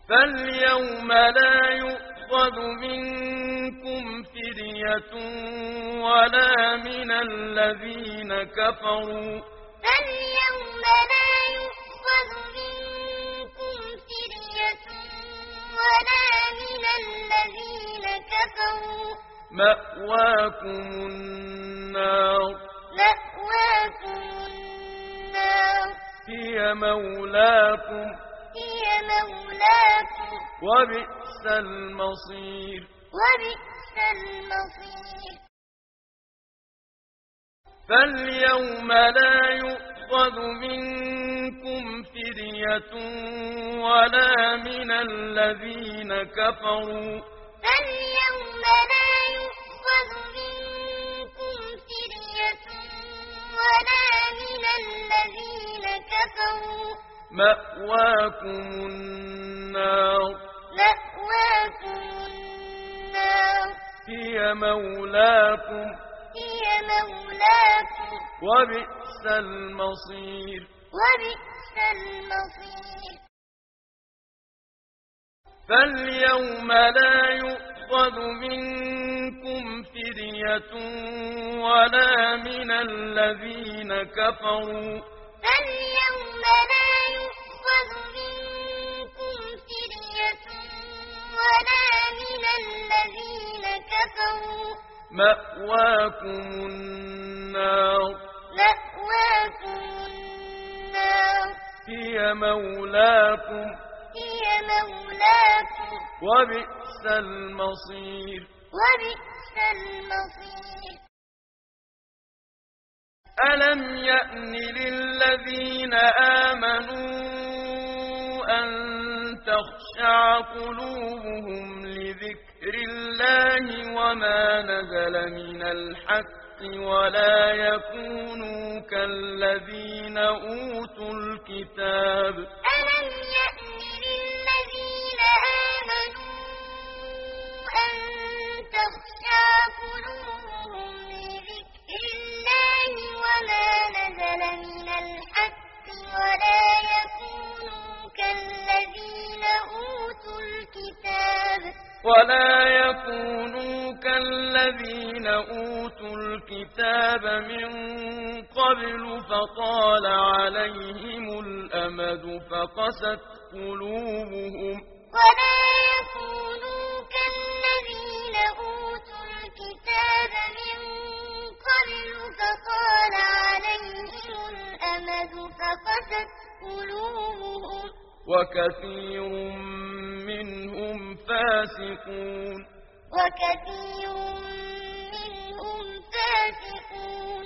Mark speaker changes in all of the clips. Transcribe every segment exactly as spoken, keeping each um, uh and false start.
Speaker 1: فاليوم لا يؤخذ منكم فدية ولا من الذين كفروا
Speaker 2: فاليوم لا يؤخذ منكم فدية ولا من الذين كفروا
Speaker 1: مأواكم النار
Speaker 2: مأواكم النار
Speaker 1: هي مولاكم
Speaker 2: هي مولاكم
Speaker 1: وبئس المصير
Speaker 2: وبئس المصير
Speaker 1: فاليوم لا يؤخذ منكم فدية ولا من الذين كفروا
Speaker 2: فاليوم لا يؤخذ منكم فدية ولا من الذين كفروا
Speaker 1: مأواكم النار
Speaker 2: مأواكم النار
Speaker 1: هي مولاكم
Speaker 2: هي مولاكم
Speaker 1: وبئس المصير
Speaker 2: وبئس المصير
Speaker 1: فاليوم لا يؤخذ منكم فدية ولا من الذين كفروا
Speaker 2: فاليوم لا يؤخذ منكم فدية ولا من الذين كفروا
Speaker 1: مأواكم النار
Speaker 2: مأواكم النار
Speaker 1: هي مولاكم
Speaker 2: هي مولاكم
Speaker 1: وبئس المصير
Speaker 2: وبئس المصير
Speaker 1: ألم يأن للذين آمنوا أن تخشع قلوبهم لذكر الله وما نزل من الحق ولا يكونوا كالذين أوتوا الكتاب
Speaker 2: ألم يأن للذين آمنوا أن تخشع قلوبهم لذكر الله وما نزل من الحق ولا يكونوا كالذين أوتوا الكتاب
Speaker 1: ولا يكونوا كالذين أوتوا الكتاب من قبل فطال عليهم الأمد فقست قلوبهم
Speaker 2: ولا يكونوا كالذين أوتوا الكتاب من قبل فطال عليهم الأمد فقست قلوبهم
Speaker 1: وكثير منهم فاسقون
Speaker 2: وكثير منهم فاسقون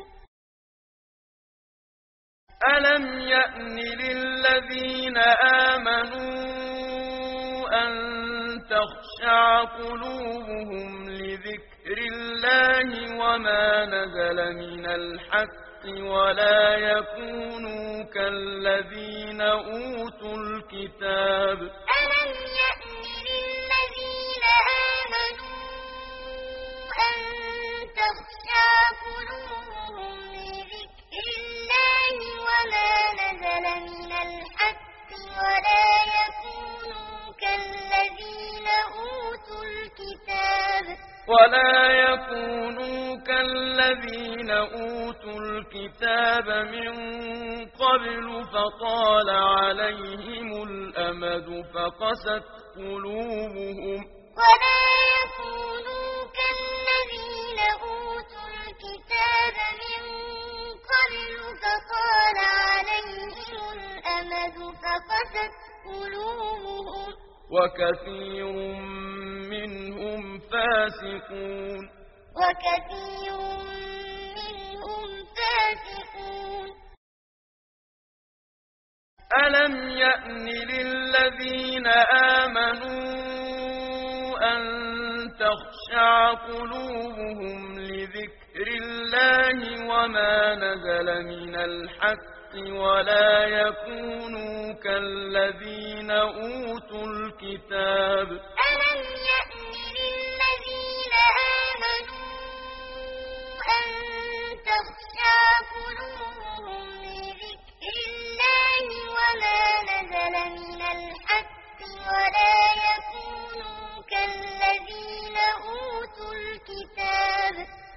Speaker 1: ألم يأن للذين آمنوا أن تخشع قلوبهم لذكر الله وما نزل من الحق ولا يكونوا كالذين أوتوا الكتاب
Speaker 2: ألم يأن للذين آمنوا أن تخشع قلوبهم لذكر الله وما نزل من الحق ولا يكونوا كالذين أوتوا الكتاب
Speaker 1: ولا يكونوا كالذين أوتوا الكتاب من قبل فطال عليهم الأمد فقست قلوبهم
Speaker 2: ولا يكونوا كالذين أوتوا الكتاب من قبل فطال عليهم الأمد فقست قلوبهم
Speaker 1: وكثير منهم فاسقون
Speaker 2: وكثير منهم فاسقون
Speaker 1: ألم يأن للذين آمنوا أن تخشع قلوبهم لذكر الله وما نزل من الحق ولا يكونوا كالذين أوتوا الكتاب
Speaker 2: ألم يأن للذين آمنوا أن تخشع قلوبهم لذكر الله وما نزل من الحق ولا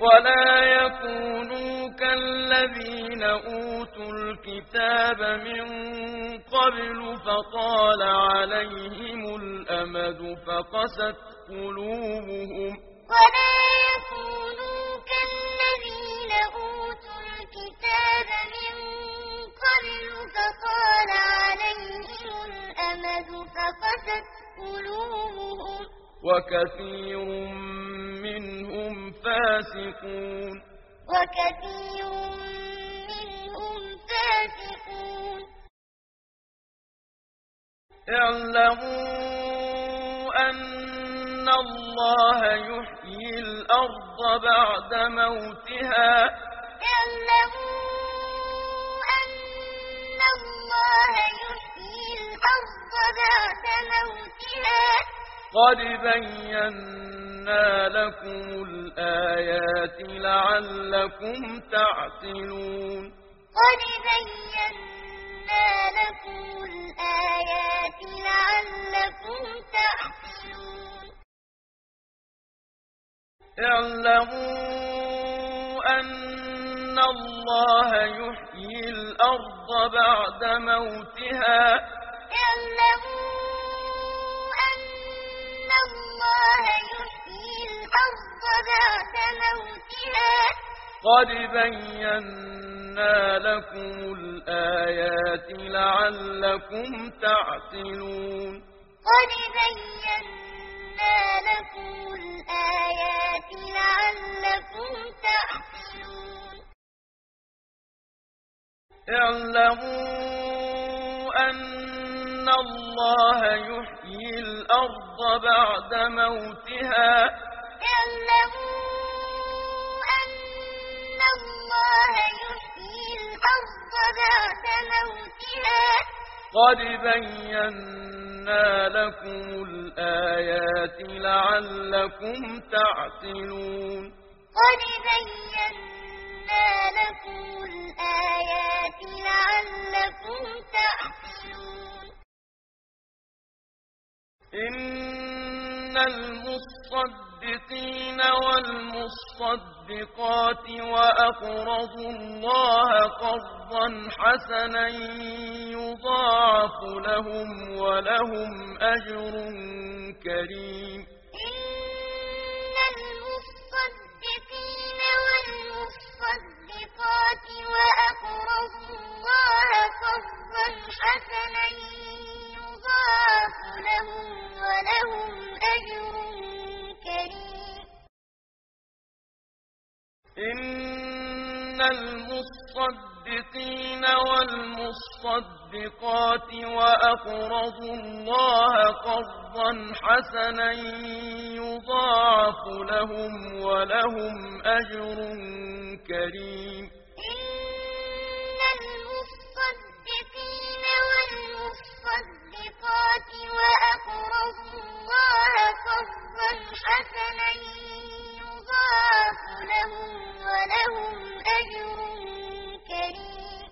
Speaker 1: ولا يكونوا كالذين أوتوا الكتاب من قبل فطال عليهم الأمد فقست قلوبهم
Speaker 2: ولا يكونوا كالذين أوتوا الكتاب من قبل فطال عليهم الأمد فقست قلوبهم
Speaker 1: وكثير منهم فاسقون
Speaker 2: وكثير منهم فاسقون
Speaker 1: اعلموا أن الله يحيي الأرض بعد موتها
Speaker 2: اعلموا أن الله يحيي الأرض بعد موتها
Speaker 1: قد بينا لكم الآيات لعلكم تعقلون
Speaker 2: قد بينا لكم الآيات لعلكم تعقلون
Speaker 1: اعلموا أن الله يحيي الأرض بعد موتها
Speaker 2: اعلموا أن الله يحيي الأرض بعد موتها
Speaker 1: قد بينا لكم الآيات لعلكم تعقلون
Speaker 2: قد بينا لكم الآيات لعلكم تعقلون
Speaker 1: اعلموا أن الله يحيي الأرض بعد موتها
Speaker 2: اعلموا أن الله يحيي الأرض بعد موتها
Speaker 1: قد بينا لكم الآيات لعلكم تعقلون
Speaker 2: قد بينا لكم الآيات لعلكم تعقلون
Speaker 1: إن المصدقين والمصدقات وأقرضوا الله قرضا حسنا يضاعف لهم ولهم أجر كريم
Speaker 2: إن المصدقين والمصدقات وأقرضوا الله قرضا حسنا يضاعف لهم ولهم أجر كريم
Speaker 1: إن المصدقين والمصدقات وأقرضوا الله قرضا حسنا يضاعف لهم ولهم أجر كريم
Speaker 2: إن المصدقين والمصدقات وأقرضوا الله قرضا حسنا يضاعف لهم ولهم أجر كريم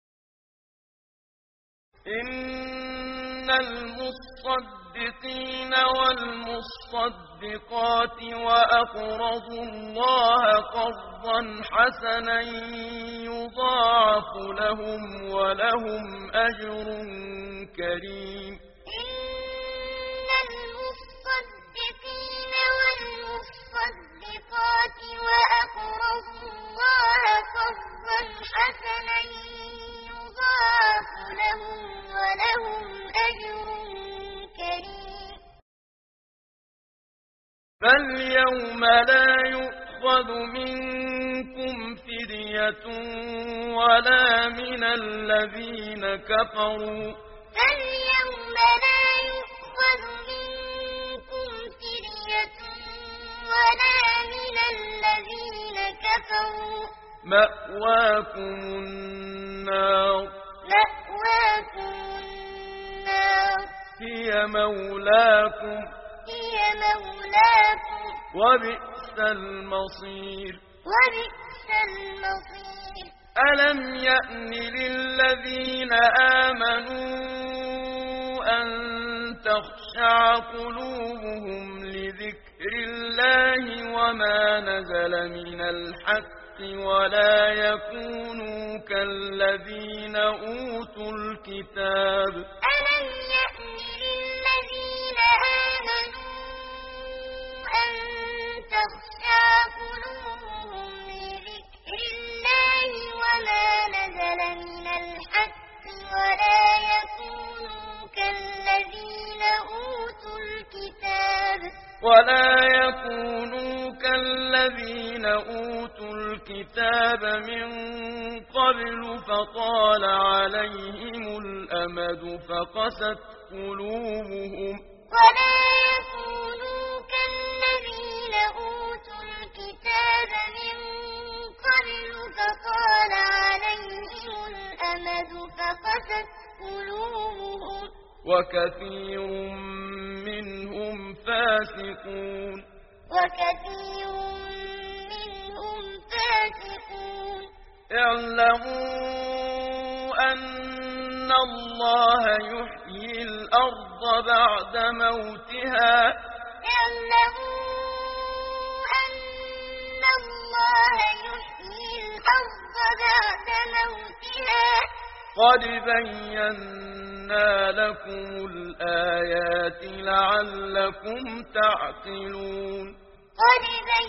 Speaker 1: إن المصدقين والمصدقات وأقرضوا الله قرضا حسنا يضاعف لهم ولهم أجر كريم
Speaker 2: إن المصدقين والمصدقات وأقرضوا الله قرضا حسنا يضاعف لهم ولهم أجر كريم
Speaker 1: فاليوم لا يؤخذ منكم فدية ولا من الذين كفروا
Speaker 2: فاليوم لا يؤخذ منكم فدية ولا من الذين كفروا
Speaker 1: مأواكم النار
Speaker 2: مأواكم النار
Speaker 1: هي مولاكم
Speaker 2: هي مولاكم
Speaker 1: وبئس المصير
Speaker 2: وبئس المصير
Speaker 1: ألم يأن للذين آمنوا أن تخشى تخشع قلوبهم لذكر الله وما نزل من الحق ولا يكونوا كالذين أوتوا الكتاب
Speaker 2: ألم يأن للذين آمنوا أن تخشع قلوبهم لذكر الله وما نزل من الحق ولا يكونوا كالذين أوتوا الكتاب
Speaker 1: ولا يكونوا كالذين أوتوا الكتاب من قبل فطال عليهم الأمد فقست قلوبهم
Speaker 2: ولا يكونوا كالذين أوتوا الكتاب من قبل فطال عليهم الأمد فقست قلوبهم
Speaker 1: وكثير منهم فاسقون
Speaker 2: وكثير منهم فاسقون
Speaker 1: اعلموا أن الله يحيي الأرض بعد موتها
Speaker 2: اعلموا أن الله يحيي الأرض بعد موتها
Speaker 1: قد بينا لكم الآيات لعلكم تعقلون
Speaker 2: قد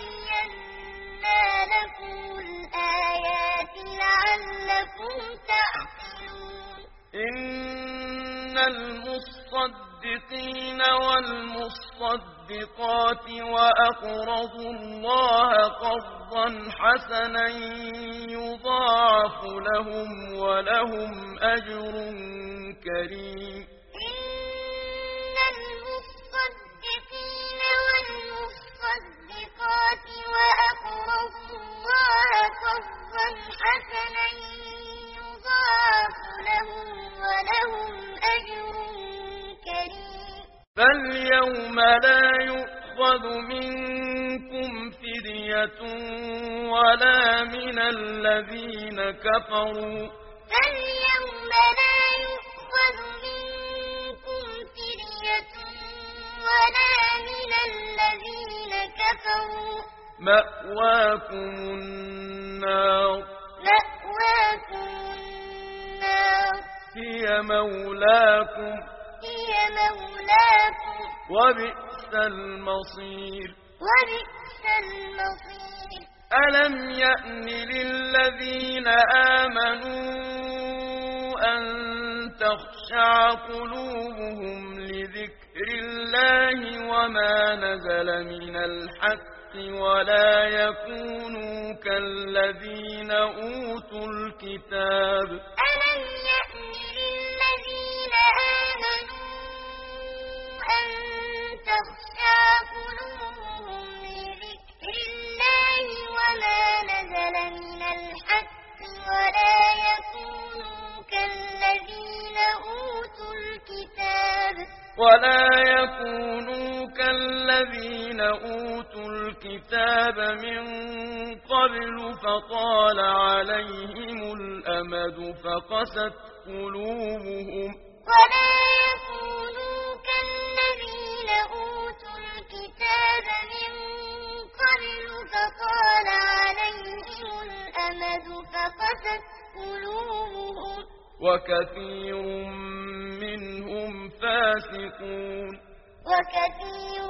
Speaker 2: بينا لكم الآيات لعلكم تعقلون
Speaker 1: إن المصدقين والمصدقات وأقرضوا الله قرضا حسنا يضاعف لهم ولهم أجر كريم
Speaker 2: إن المصدقين والمصدقات وأقرضوا الله قرضا حسنا يضاعف لهم ولهم أجر كريم
Speaker 1: فاليوم لا يؤخذ منكم فدية ولا من الذين كفروا
Speaker 2: فاليوم لا يؤخذ منكم فدية ولا من الذين كفروا
Speaker 1: مأواكم النار
Speaker 2: مأواكم النار
Speaker 1: هي مولاكم
Speaker 2: هي مولاكم
Speaker 1: وبئس المصير
Speaker 2: وبئس المصير
Speaker 1: ألم يأن للذين آمنوا أن تخشع قلوبهم لذكر الله وما نزل من الحق ولا يكونوا كالذين أوتوا الكتاب
Speaker 2: ألم يأن للذين آمنوا أن تخشع قلوبهم لذكر الله وما نزل من الحق ولا يكونوا كالذين أوتوا الكتاب
Speaker 1: ولا يكونوا كالذين أوتوا الكتاب من قبل فطال عليهم الأمد فقست قلوبهم
Speaker 2: ولا يكونوا كالذين أوتوا الكتاب من قبل فطال عليهم الأمد فقست قلوبهم
Speaker 1: وكثير منهم فاسقون
Speaker 2: وكثير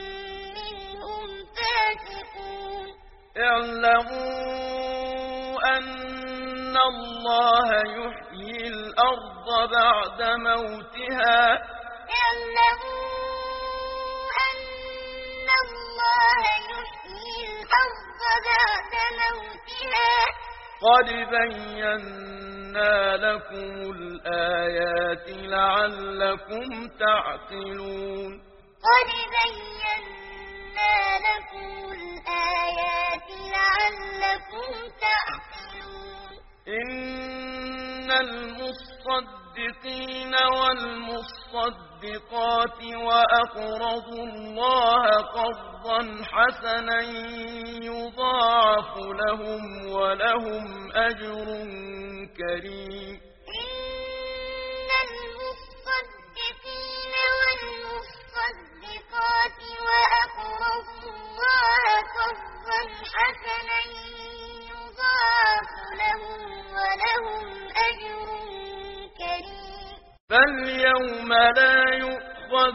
Speaker 2: منهم فاسقون
Speaker 1: اعلموا أن الله يحيي الأرض بعد موتها
Speaker 2: اعلموا أن الله يحيي الأرض بعد موتها
Speaker 1: قد بينا لكم الآيات لعلكم تعقلون
Speaker 2: قد بينا لكم الآيات لعلكم تعقلون
Speaker 1: إن المصدقين والمصدقات وأقرضوا الله قرضا حسنا يضاعف لهم ولهم أجر كريم
Speaker 2: إن المصدقين والمصدقات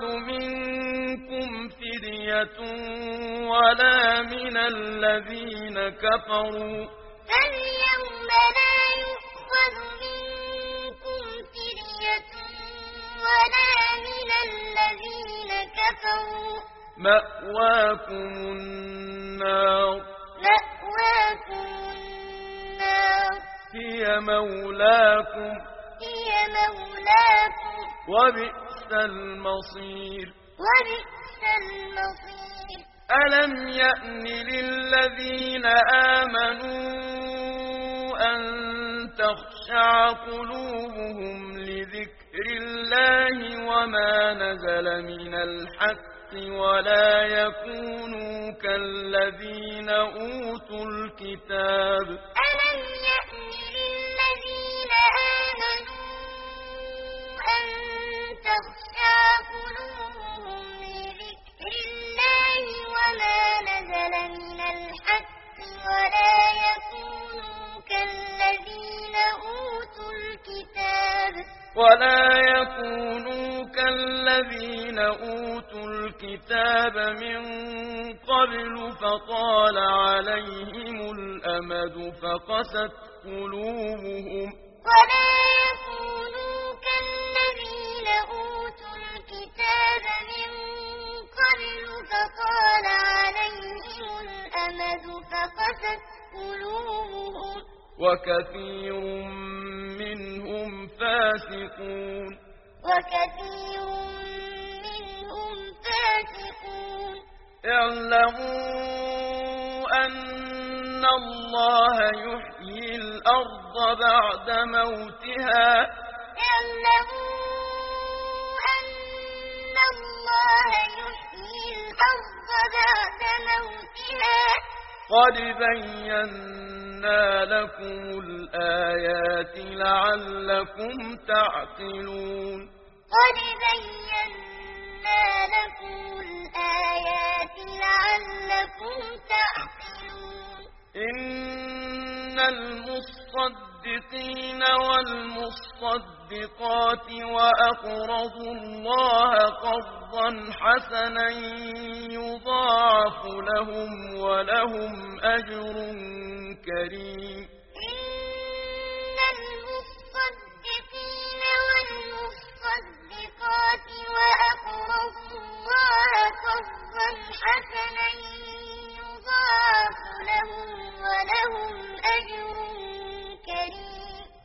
Speaker 1: منكم فدية ولا من الذين كفروا
Speaker 2: فاليوم لا يؤخذ منكم فدية ولا من الذين كفروا
Speaker 1: مأواكم النار
Speaker 2: مأواكم النار
Speaker 1: هي مولاكم
Speaker 2: هي مولاكم
Speaker 1: وبئس المصير
Speaker 2: وبئس المصير
Speaker 1: ألم يأن للذين آمنوا أن تخشع قلوبهم لذكر الله وما نزل من الحق ولا يكونوا كالذين أوتوا الكتاب
Speaker 2: ألم يأن للذين آمنوا أن تخشع قلوبهم لذكر الله وما نزل من الحق ولا يكونوا كالذين أوتوا الكتاب
Speaker 1: ولا يكونوا كالذين أوتوا الكتاب من قبل فطال عليهم الأمد فقست قلوبهم
Speaker 2: ولا يكونوا كالذين أوتوا الكتاب من قبل فطال عليهم الأمد فقست قلوبهم
Speaker 1: وكثير منهم فاسقون
Speaker 2: وكثير منهم فاسقون
Speaker 1: اعلموا أن الله يحيي الأرض بعد موتها
Speaker 2: اعلموا أن الله يحيي الأرض بعد موتها
Speaker 1: قد بينا لكم الآيات لعلكم تعقلون
Speaker 2: قد بينا لكم الآيات لعلكم تعقلون
Speaker 1: إن المصدقين والمصدقات وأقرضوا الله قرضا حسنا يضاعف لهم ولهم أجر كريم
Speaker 2: إن المصدقين والمصدقات وأقرضوا الله قرضا حسنا